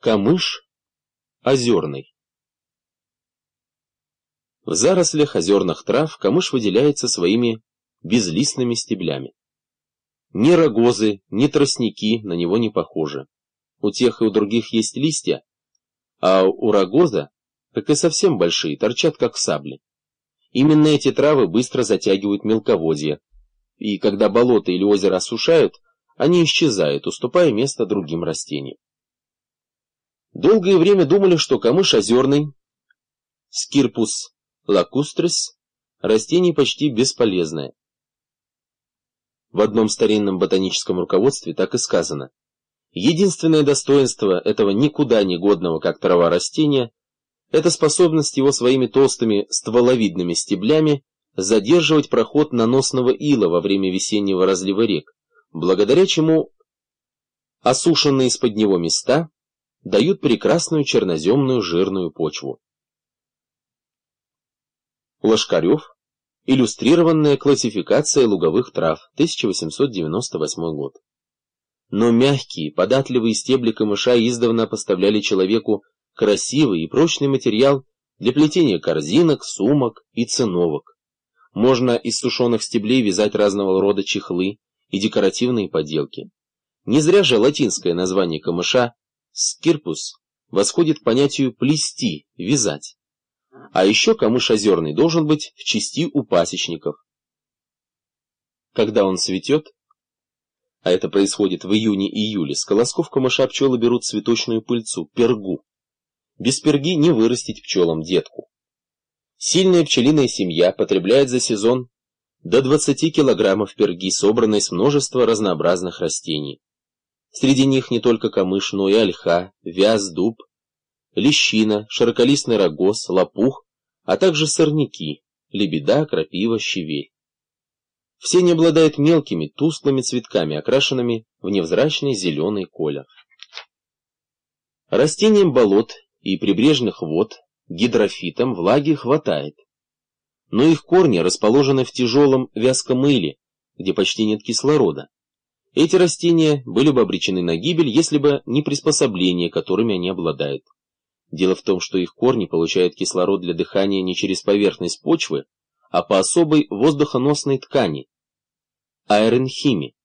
Камыш озерный. В зарослях озерных трав камыш выделяется своими безлистными стеблями. Ни рогозы, ни тростники на него не похожи. У тех и у других есть листья, а у рогоза, как и совсем большие, торчат как сабли. Именно эти травы быстро затягивают мелководье, и когда болото или озеро осушают, они исчезают, уступая место другим растениям. Долгое время думали, что камыш озерный, Scirpus lacustris, растение почти бесполезное. В одном старинном ботаническом руководстве так и сказано: единственное достоинство этого никуда не годного, как трава, растения — это способность его своими толстыми стволовидными стеблями задерживать проход наносного ила во время весеннего разлива рек, благодаря чему осушенные из-под него места дают прекрасную черноземную жирную почву. Лошкарев. Иллюстрированная классификация луговых трав, 1898 год. Но мягкие, податливые стебли камыша издавна поставляли человеку красивый и прочный материал для плетения корзинок, сумок и циновок. Можно из сушеных стеблей вязать разного рода чехлы и декоративные поделки. Не зря же латинское название камыша Scirpus восходит к понятию плести, вязать. А еще камыш озерный должен быть в чести у пасечников. Когда он цветет, а это происходит в июне-июле, с колосков камыша пчелы берут цветочную пыльцу, пергу. Без перги не вырастить пчелам детку. Сильная пчелиная семья потребляет за сезон до 20 килограммов перги, собранной с множества разнообразных растений. Среди них не только камыш, но и ольха, вяз, дуб, лещина, широколистный рогоз, лопух, а также сорняки, лебеда, крапива, щавель. Все они обладают мелкими, тусклыми цветками, окрашенными в невзрачный зеленый колер. Растениям болот и прибрежных вод, гидрофитам, влаги хватает. Но их корни расположены в тяжелом вязком иле, где почти нет кислорода. Эти растения были бы обречены на гибель, если бы не приспособления, которыми они обладают. Дело в том, что их корни получают кислород для дыхания не через поверхность почвы, а по особой воздухоносной ткани – аэренхиме.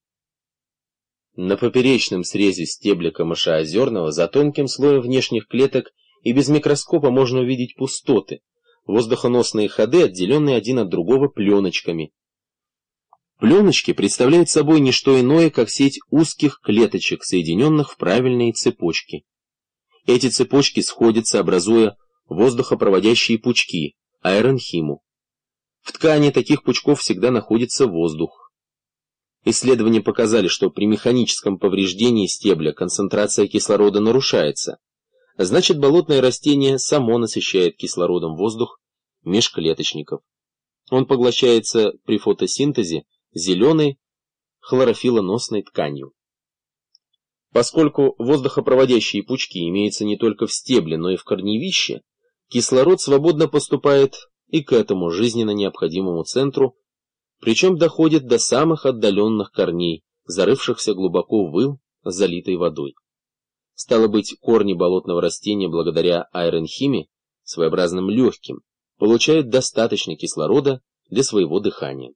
На поперечном срезе стебля камыша озерного за тонким слоем внешних клеток и без микроскопа можно увидеть пустоты, воздухоносные ходы, отделенные один от другого пленочками. Пленочки представляют собой не что иное, как сеть узких клеточек, соединенных в правильные цепочки. Эти цепочки сходятся, образуя воздухопроводящие пучки, аэренхиму. В ткани таких пучков всегда находится воздух. Исследования показали, что при механическом повреждении стебля концентрация кислорода нарушается. Значит, болотное растение само насыщает кислородом воздух межклеточников. Он поглощается при фотосинтезе зеленой хлорофилоносной тканью. Поскольку воздухопроводящие пучки имеются не только в стебле, но и в корневище, кислород свободно поступает и к этому жизненно необходимому центру, причем доходит до самых отдаленных корней, зарывшихся глубоко в ил, залитой водой. Стало быть, корни болотного растения благодаря аэренхиме, своеобразным легким, получают достаточно кислорода для своего дыхания.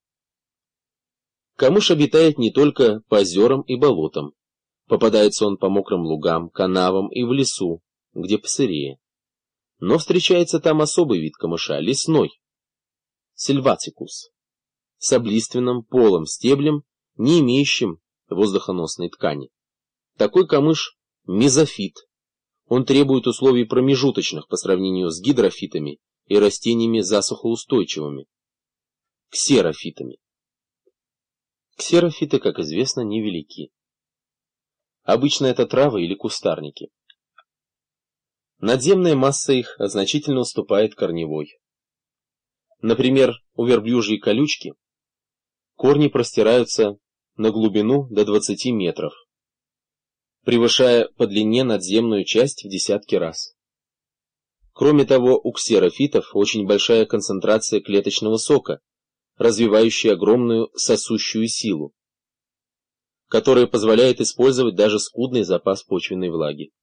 Камыш обитает не только по озерам и болотам. Попадается он по мокрым лугам, канавам и в лесу, где посырее. Но встречается там особый вид камыша, лесной, сильватикус, с облиственным полым стеблем, не имеющим воздухоносной ткани. Такой камыш – мезофит. Он требует условий промежуточных по сравнению с гидрофитами и растениями засухоустойчивыми – ксерофитами. Ксерофиты, как известно, невелики. Обычно это травы или кустарники. Надземная масса их значительно уступает корневой. Например, у верблюжьей колючки корни простираются на глубину до 20 метров, превышая по длине надземную часть в десятки раз. Кроме того, у ксерофитов очень большая концентрация клеточного сока, развивающая огромную сосущую силу, которая позволяет использовать даже скудный запас почвенной влаги.